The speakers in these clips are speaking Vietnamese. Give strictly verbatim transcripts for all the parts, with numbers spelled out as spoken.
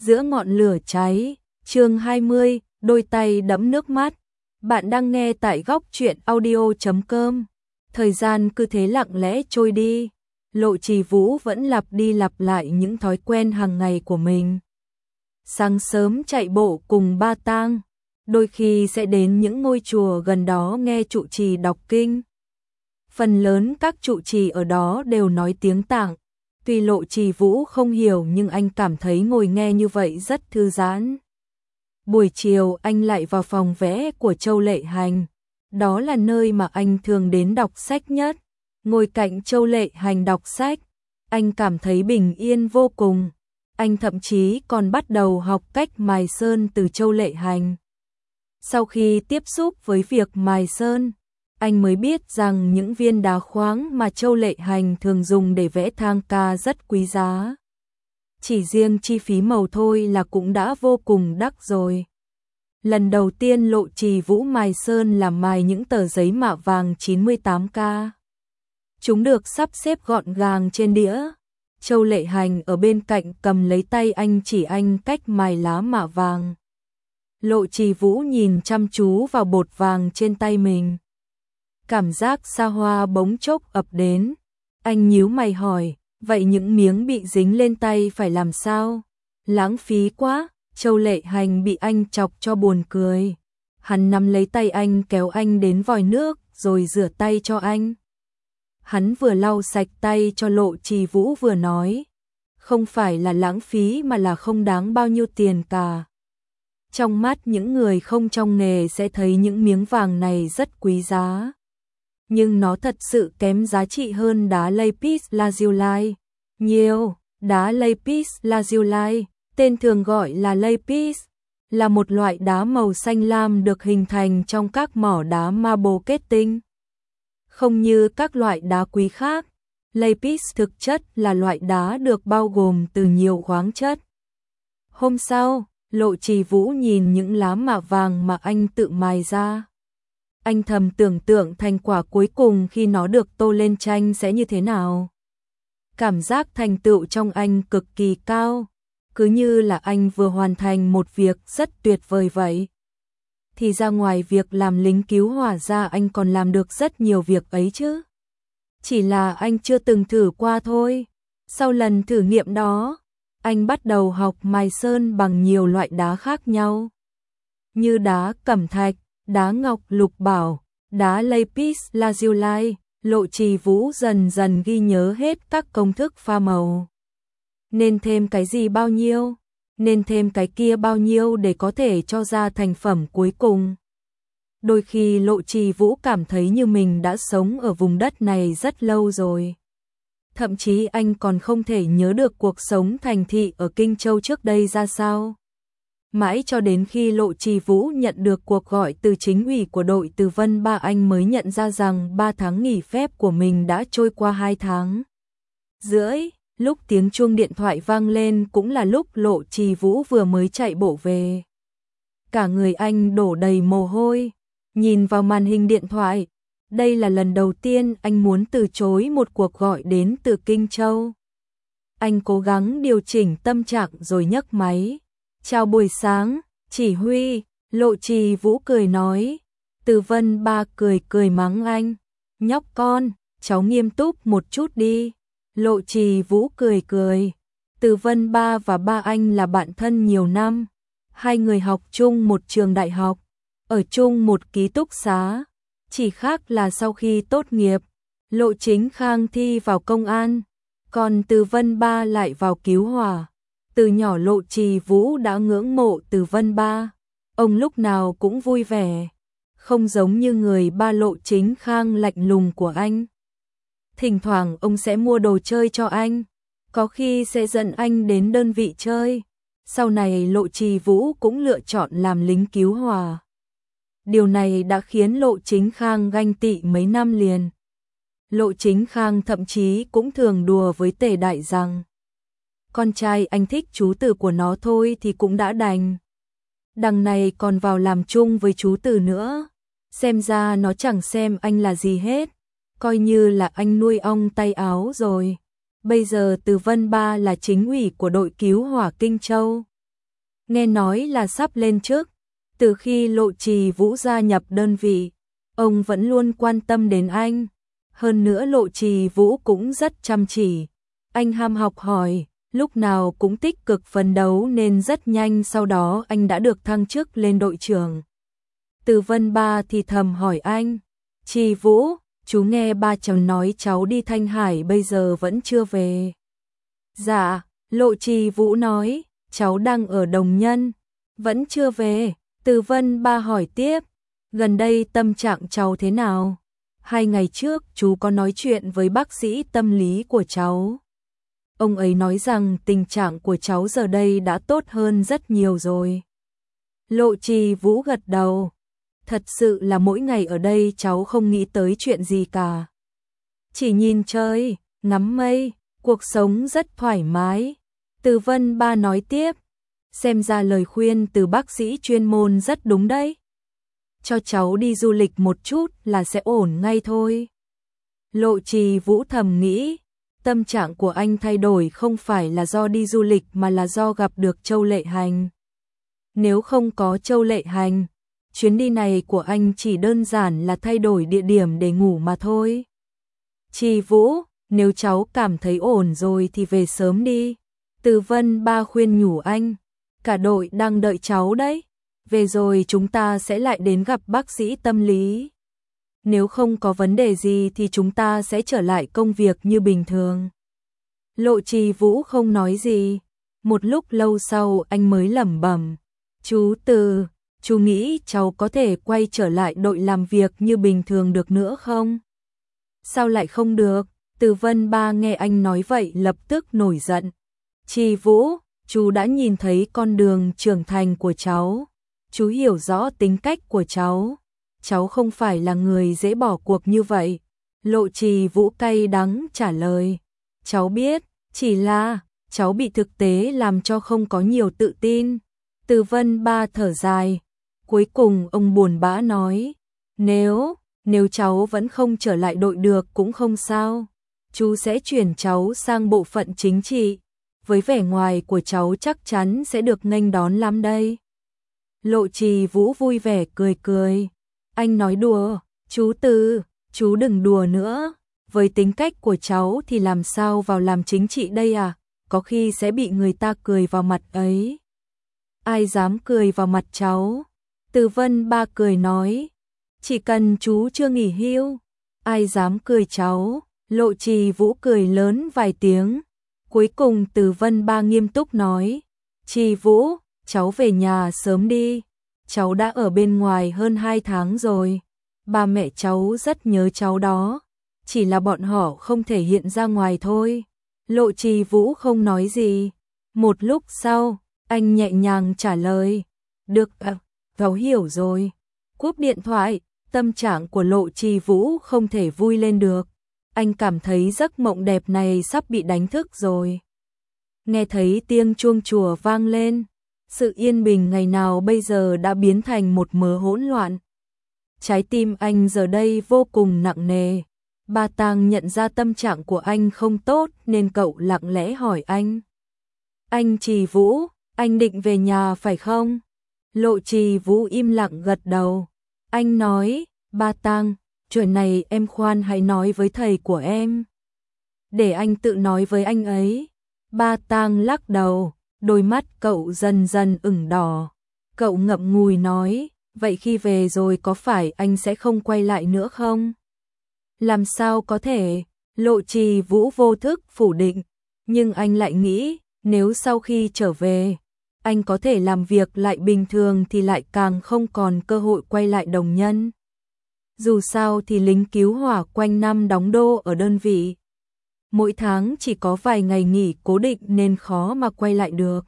giữa ngọn lửa cháy, chương hai mươi, đôi tay đẫm nước mắt. Bạn đang nghe tại góc truyện audio chấm com. Thời gian cứ thế lặng lẽ trôi đi, Lộ Trì Vũ vẫn lặp đi lặp lại những thói quen hàng ngày của mình. Sáng sớm chạy bộ cùng Ba Tang, đôi khi sẽ đến những ngôi chùa gần đó nghe trụ trì đọc kinh. Phần lớn các trụ trì ở đó đều nói tiếng Tạng. Tuy Lộ Trì Vũ không hiểu nhưng anh cảm thấy ngồi nghe như vậy rất thư giãn. Buổi chiều anh lại vào phòng vẽ của Châu Lệ Hành. Đó là nơi mà anh thường đến đọc sách nhất. Ngồi cạnh Châu Lệ Hành đọc sách, anh cảm thấy bình yên vô cùng. Anh thậm chí còn bắt đầu học cách mài sơn từ Châu Lệ Hành. Sau khi tiếp xúc với việc mài sơn, anh mới biết rằng những viên đá khoáng mà Châu Lệ Hành thường dùng để vẽ thang ca rất quý giá. Chỉ riêng chi phí màu thôi là cũng đã vô cùng đắt rồi. Lần đầu tiên Lộ Trì Vũ mài sơn là mài những tờ giấy mạ vàng chín mươi tám K. Chúng được sắp xếp gọn gàng trên đĩa. Châu Lệ Hành ở bên cạnh cầm lấy tay anh chỉ anh cách mài lá mạ vàng. Lộ Trì Vũ nhìn chăm chú vào bột vàng trên tay mình. Cảm giác xa hoa bỗng chốc ập đến. Anh nhíu mày hỏi, vậy những miếng bị dính lên tay phải làm sao? Lãng phí quá. Châu Lệ Hành bị anh chọc cho buồn cười. Hắn nắm lấy tay anh kéo anh đến vòi nước rồi rửa tay cho anh. Hắn vừa lau sạch tay cho Lộ Trì Vũ vừa nói, không phải là lãng phí mà là không đáng bao nhiêu tiền cả. Trong mắt những người không trong nghề sẽ thấy những miếng vàng này rất quý giá. Nhưng nó thật sự kém giá trị hơn đá lapis lazuli. Nhiều, đá lapis lazuli, tên thường gọi là lapis, là một loại đá màu xanh lam được hình thành trong các mỏ đá marble kết tinh. Không như các loại đá quý khác, lapis thực chất là loại đá được bao gồm từ nhiều khoáng chất. Hôm sau, Lộ Trì Vũ nhìn những lá mạ vàng mà anh tự mài ra. Anh thầm tưởng tượng thành quả cuối cùng khi nó được tô lên tranh sẽ như thế nào. Cảm giác thành tựu trong anh cực kỳ cao, cứ như là anh vừa hoàn thành một việc rất tuyệt vời vậy. Thì ra ngoài việc làm lính cứu hỏa ra anh còn làm được rất nhiều việc ấy chứ. Chỉ là anh chưa từng thử qua thôi. Sau lần thử nghiệm đó, anh bắt đầu học mài sơn bằng nhiều loại đá khác nhau. Như đá cẩm thạch, đá ngọc lục bảo, đá lapis lazuli. Lộ Trì Vũ dần dần ghi nhớ hết các công thức pha màu. Nên thêm cái gì bao nhiêu, nên thêm cái kia bao nhiêu để có thể cho ra thành phẩm cuối cùng. Đôi khi Lộ Trì Vũ cảm thấy như mình đã sống ở vùng đất này rất lâu rồi. Thậm chí anh còn không thể nhớ được cuộc sống thành thị ở Kinh Châu trước đây ra sao. Mãi cho đến khi Lộ Trì Vũ nhận được cuộc gọi từ chính ủy của đội Từ Vân Ba anh mới nhận ra rằng ba tháng nghỉ phép của mình đã trôi qua hai tháng rưỡi. Lúc tiếng chuông điện thoại vang lên cũng là lúc Lộ Trì Vũ vừa mới chạy bộ về. Cả người anh đổ đầy mồ hôi, nhìn vào màn hình điện thoại. Đây là lần đầu tiên anh muốn từ chối một cuộc gọi đến từ Kinh Châu. Anh cố gắng điều chỉnh tâm trạng rồi nhấc máy. Chào buổi sáng, chỉ huy. Lộ Trì Vũ cười nói. Từ Vân Ba cười cười mắng anh. Nhóc con, cháu nghiêm túc một chút đi. Lộ Trì Vũ cười cười. Từ Vân Ba và ba anh là bạn thân nhiều năm. Hai người học chung một trường đại học, ở chung một ký túc xá. Chỉ khác là sau khi tốt nghiệp, Lộ Chính Khang thi vào công an, còn Từ Vân Ba lại vào cứu hỏa. Từ nhỏ Lộ Trì Vũ đã ngưỡng mộ Từ Vân Ba. Ông lúc nào cũng vui vẻ, không giống như người ba Lộ Chính Khang lạnh lùng của anh. Thỉnh thoảng ông sẽ mua đồ chơi cho anh, có khi sẽ dẫn anh đến đơn vị chơi. Sau này Lộ Trì Vũ cũng lựa chọn làm lính cứu hỏa. Điều này đã khiến Lộ Chính Khang ganh tị mấy năm liền. Lộ Chính Khang thậm chí cũng thường đùa với Tề Đại rằng con trai anh thích chú Từ của nó thôi thì cũng đã đành. Đằng này còn vào làm chung với chú Từ nữa. Xem ra nó chẳng xem anh là gì hết. Coi như là anh nuôi ong tay áo rồi. Bây giờ Từ Vân Ba là chính ủy của đội cứu hỏa Kinh Châu. nghe nói là sắp lên chức. Từ khi Lộ Trì Vũ gia nhập đơn vị, ông vẫn luôn quan tâm đến anh. Hơn nữa Lộ Trì Vũ cũng rất chăm chỉ. Anh ham học hỏi, lúc nào cũng tích cực phấn đấu nên rất nhanh sau đó anh đã được thăng chức lên đội trưởng. Từ Vân Ba thì thầm hỏi anh, Trì Vũ, chú nghe ba cháu nói cháu đi Thanh Hải bây giờ vẫn chưa về. Dạ, Lộ Trì Vũ nói, cháu đang ở Đồng Nhân, vẫn chưa về. Từ Vân Ba hỏi tiếp, gần đây tâm trạng cháu thế nào? Hai ngày trước chú có nói chuyện với bác sĩ tâm lý của cháu. Ông ấy nói rằng tình trạng của cháu giờ đây đã tốt hơn rất nhiều rồi. Lộ Trì Vũ gật đầu. Thật sự là mỗi ngày ở đây cháu không nghĩ tới chuyện gì cả. Chỉ nhìn trời, ngắm mây, cuộc sống rất thoải mái. Từ Vân Ba nói tiếp, xem ra lời khuyên từ bác sĩ chuyên môn rất đúng đấy. Cho cháu đi du lịch một chút là sẽ ổn ngay thôi. Lộ Trì Vũ thầm nghĩ, tâm trạng của anh thay đổi không phải là do đi du lịch mà là do gặp được Châu Lệ Hành. Nếu không có Châu Lệ Hành, chuyến đi này của anh chỉ đơn giản là thay đổi địa điểm để ngủ mà thôi. Trì Vũ, nếu cháu cảm thấy ổn rồi thì về sớm đi. Từ Vân Ba khuyên nhủ anh, cả đội đang đợi cháu đấy. Về rồi chúng ta sẽ lại đến gặp bác sĩ tâm lý. Nếu không có vấn đề gì thì chúng ta sẽ trở lại công việc như bình thường. Lộ Trì Vũ không nói gì. Một lúc lâu sau anh mới lẩm bẩm, chú Từ, chú nghĩ cháu có thể quay trở lại đội làm việc như bình thường được nữa không? Sao lại không được? Từ Vân Ba nghe anh nói vậy lập tức nổi giận. Trì Vũ, chú đã nhìn thấy con đường trưởng thành của cháu. Chú hiểu rõ tính cách của cháu. Cháu không phải là người dễ bỏ cuộc như vậy. Lộ Trì Vũ cay đắng trả lời. Cháu biết, chỉ là cháu bị thực tế làm cho không có nhiều tự tin. Từ Vân Ba thở dài. Cuối cùng ông buồn bã nói, nếu, nếu cháu vẫn không trở lại đội được cũng không sao. Chú sẽ chuyển cháu sang bộ phận chính trị. Với vẻ ngoài của cháu chắc chắn sẽ được nghênh đón lắm đây. Lộ Trì Vũ vui vẻ cười cười. Anh nói đùa, chú Từ, chú đừng đùa nữa. Với tính cách của cháu thì làm sao vào làm chính trị đây à? Có khi sẽ bị người ta cười vào mặt ấy. Ai dám cười vào mặt cháu? Từ Vân Ba cười nói, chỉ cần chú chưa nghỉ hưu. Ai dám cười cháu? Lộ Trì Vũ cười lớn vài tiếng. Cuối cùng Từ Vân Ba nghiêm túc nói, Trì Vũ, cháu về nhà sớm đi. Cháu đã ở bên ngoài hơn hai tháng rồi. Ba mẹ cháu rất nhớ cháu đó. Chỉ là bọn họ không thể hiện ra ngoài thôi. Lộ Trì Vũ không nói gì. Một lúc sau, anh nhẹ nhàng trả lời. Được, à, cháu hiểu rồi. Cúp điện thoại, tâm trạng của Lộ Trì Vũ không thể vui lên được. Anh cảm thấy giấc mộng đẹp này sắp bị đánh thức rồi. Nghe thấy tiếng chuông chùa vang lên. Sự yên bình ngày nào bây giờ đã biến thành một mớ hỗn loạn. Trái tim anh giờ đây vô cùng nặng nề. Ba Tang nhận ra tâm trạng của anh không tốt nên cậu lặng lẽ hỏi anh. Anh Trì Vũ, anh định về nhà phải không? Lộ Trì Vũ im lặng gật đầu. Anh nói, Ba Tang, chuyện này em khoan hãy nói với thầy của em. Để anh tự nói với anh ấy. Ba Tang lắc đầu. Đôi mắt cậu dần dần ửng đỏ. Cậu ngậm ngùi nói, vậy khi về rồi có phải anh sẽ không quay lại nữa không? Làm sao có thể? Lộ Trì Vũ vô thức phủ định. Nhưng anh lại nghĩ, nếu sau khi trở về, anh có thể làm việc lại bình thường thì lại càng không còn cơ hội quay lại Đồng Nhân. Dù sao thì lính cứu hỏa quanh năm đóng đô ở đơn vị. Mỗi tháng chỉ có vài ngày nghỉ cố định nên khó mà quay lại được.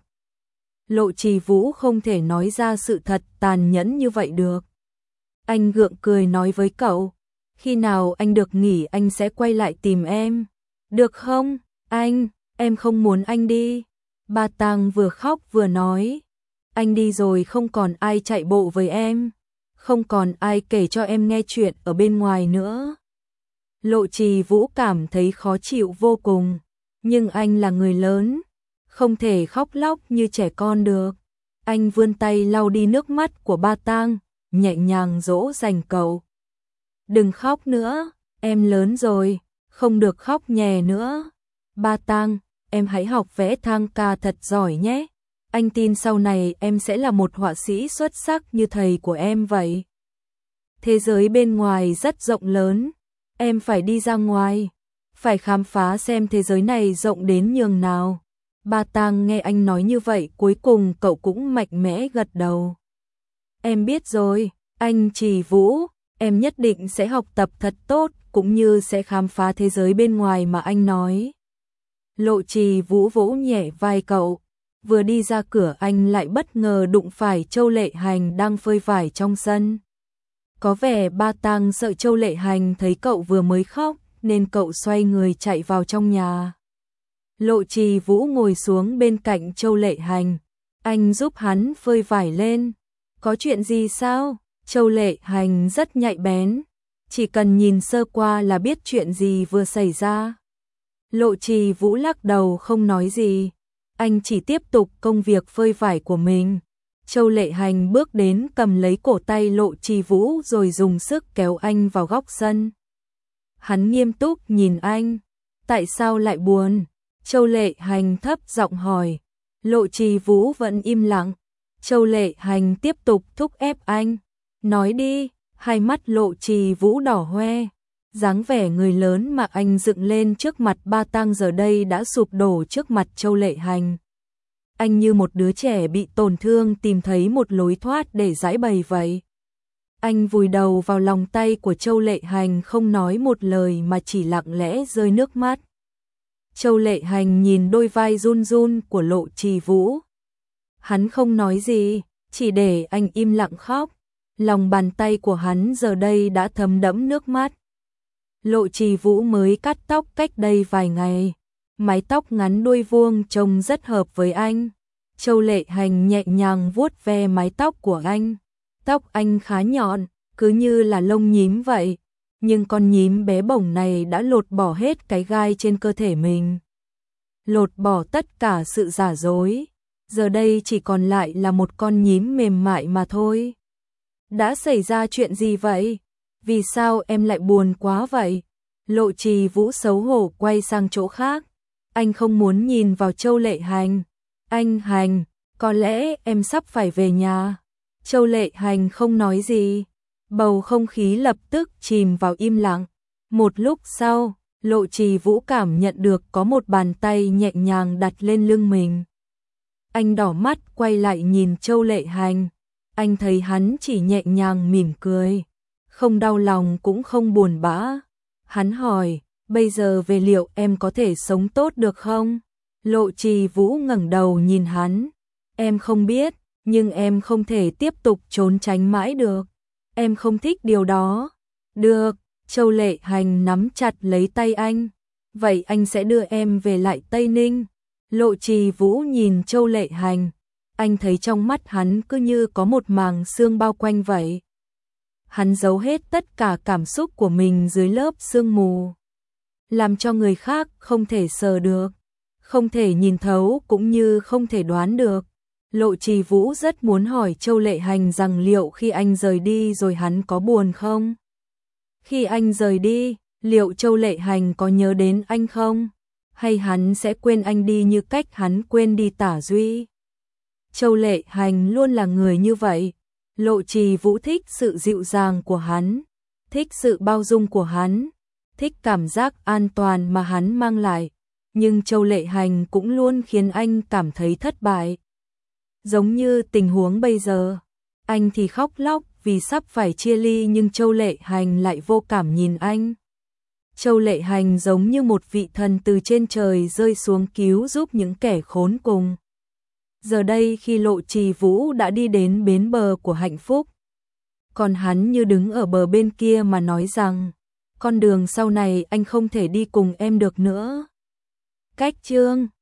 Lộ Trì Vũ không thể nói ra sự thật tàn nhẫn như vậy được. Anh gượng cười nói với cậu, khi nào anh được nghỉ anh sẽ quay lại tìm em. Được không, anh, em không muốn anh đi. Ba Tang vừa khóc vừa nói, anh đi rồi không còn ai chạy bộ với em, không còn ai kể cho em nghe chuyện ở bên ngoài nữa. Lộ Trì Vũ cảm thấy khó chịu vô cùng, nhưng anh là người lớn, không thể khóc lóc như trẻ con được. Anh vươn tay lau đi nước mắt của Ba Tang, nhẹ nhàng dỗ dành cậu. Đừng khóc nữa, em lớn rồi, không được khóc nhè nữa. Ba Tang, em hãy học vẽ thang ca thật giỏi nhé. Anh tin sau này em sẽ là một họa sĩ xuất sắc như thầy của em vậy. Thế giới bên ngoài rất rộng lớn, em phải đi ra ngoài, phải khám phá xem thế giới này rộng đến nhường nào. Ba Tang nghe anh nói như vậy, cuối cùng cậu cũng mạnh mẽ gật đầu. Em biết rồi, anh Trì Vũ, em nhất định sẽ học tập thật tốt, cũng như sẽ khám phá thế giới bên ngoài mà anh nói. Lộ Trì Vũ vỗ nhẹ vai cậu. Vừa đi ra cửa anh lại bất ngờ đụng phải Châu Lệ Hành đang phơi vải trong sân. Có vẻ Ba Tang sợ Châu Lệ Hành thấy cậu vừa mới khóc, nên cậu xoay người chạy vào trong nhà. Lộ Trì Vũ ngồi xuống bên cạnh Châu Lệ Hành. Anh giúp hắn phơi vải lên. Có chuyện gì sao? Châu Lệ Hành rất nhạy bén. Chỉ cần nhìn sơ qua là biết chuyện gì vừa xảy ra. Lộ Trì Vũ lắc đầu không nói gì. Anh chỉ tiếp tục công việc phơi vải của mình. Châu Lệ Hành bước đến cầm lấy cổ tay Lộ Trì Vũ rồi dùng sức kéo anh vào góc sân. Hắn nghiêm túc nhìn anh. Tại sao lại buồn? Châu Lệ Hành thấp giọng hỏi. Lộ Trì Vũ vẫn im lặng. Châu Lệ Hành tiếp tục thúc ép anh. Nói đi, hai mắt Lộ Trì Vũ đỏ hoe. Dáng vẻ người lớn mà anh dựng lên trước mặt Ba Tang giờ đây đã sụp đổ trước mặt Châu Lệ Hành. Anh như một đứa trẻ bị tổn thương tìm thấy một lối thoát để giải bày vậy. Anh vùi đầu vào lòng tay của Châu Lệ Hành không nói một lời mà chỉ lặng lẽ rơi nước mắt. Châu Lệ Hành nhìn đôi vai run run của Lộ Trì Vũ. Hắn không nói gì, chỉ để anh im lặng khóc. Lòng bàn tay của hắn giờ đây đã thấm đẫm nước mắt. Lộ Trì Vũ mới cắt tóc cách đây vài ngày. Mái tóc ngắn đuôi vuông trông rất hợp với anh. Châu Lệ Hành nhẹ nhàng vuốt ve mái tóc của anh. Tóc anh khá nhọn, cứ như là lông nhím vậy. Nhưng con nhím bé bỏng này đã lột bỏ hết cái gai trên cơ thể mình. Lột bỏ tất cả sự giả dối. Giờ đây chỉ còn lại là một con nhím mềm mại mà thôi. Đã xảy ra chuyện gì vậy? Vì sao em lại buồn quá vậy? Lộ Trì Vũ xấu hổ quay sang chỗ khác. Anh không muốn nhìn vào Châu Lệ Hành. Anh Hành, có lẽ em sắp phải về nhà. Châu Lệ Hành không nói gì. Bầu không khí lập tức chìm vào im lặng. Một lúc sau, Lộ Trì Vũ cảm nhận được có một bàn tay nhẹ nhàng đặt lên lưng mình. Anh đỏ mắt quay lại nhìn Châu Lệ Hành. Anh thấy hắn chỉ nhẹ nhàng mỉm cười. Không đau lòng cũng không buồn bã. Hắn hỏi, bây giờ về liệu em có thể sống tốt được không? Lộ Trì Vũ ngẩng đầu nhìn hắn. Em không biết, nhưng em không thể tiếp tục trốn tránh mãi được. Em không thích điều đó. Được, Châu Lệ Hành nắm chặt lấy tay anh. Vậy anh sẽ đưa em về lại Tây Ninh. Lộ Trì Vũ nhìn Châu Lệ Hành. Anh thấy trong mắt hắn cứ như có một màng sương bao quanh vậy. Hắn giấu hết tất cả cảm xúc của mình dưới lớp sương mù. Làm cho người khác không thể sờ được, không thể nhìn thấu cũng như không thể đoán được. Lộ Trì Vũ rất muốn hỏi Châu Lệ Hành rằng liệu khi anh rời đi rồi hắn có buồn không? Khi anh rời đi, liệu Châu Lệ Hành có nhớ đến anh không? Hay hắn sẽ quên anh đi như cách hắn quên đi Tả Duy? Châu Lệ Hành luôn là người như vậy. Lộ Trì Vũ thích sự dịu dàng của hắn, thích sự bao dung của hắn, thích cảm giác an toàn mà hắn mang lại. Nhưng Châu Lệ Hành cũng luôn khiến anh cảm thấy thất bại. Giống như tình huống bây giờ, anh thì khóc lóc vì sắp phải chia ly nhưng Châu Lệ Hành lại vô cảm nhìn anh. Châu Lệ Hành giống như một vị thần từ trên trời rơi xuống cứu giúp những kẻ khốn cùng. Giờ đây khi Lộ Trì Vũ đã đi đến bến bờ của hạnh phúc, còn hắn như đứng ở bờ bên kia mà nói rằng, con đường sau này anh không thể đi cùng em được nữa. Cách chương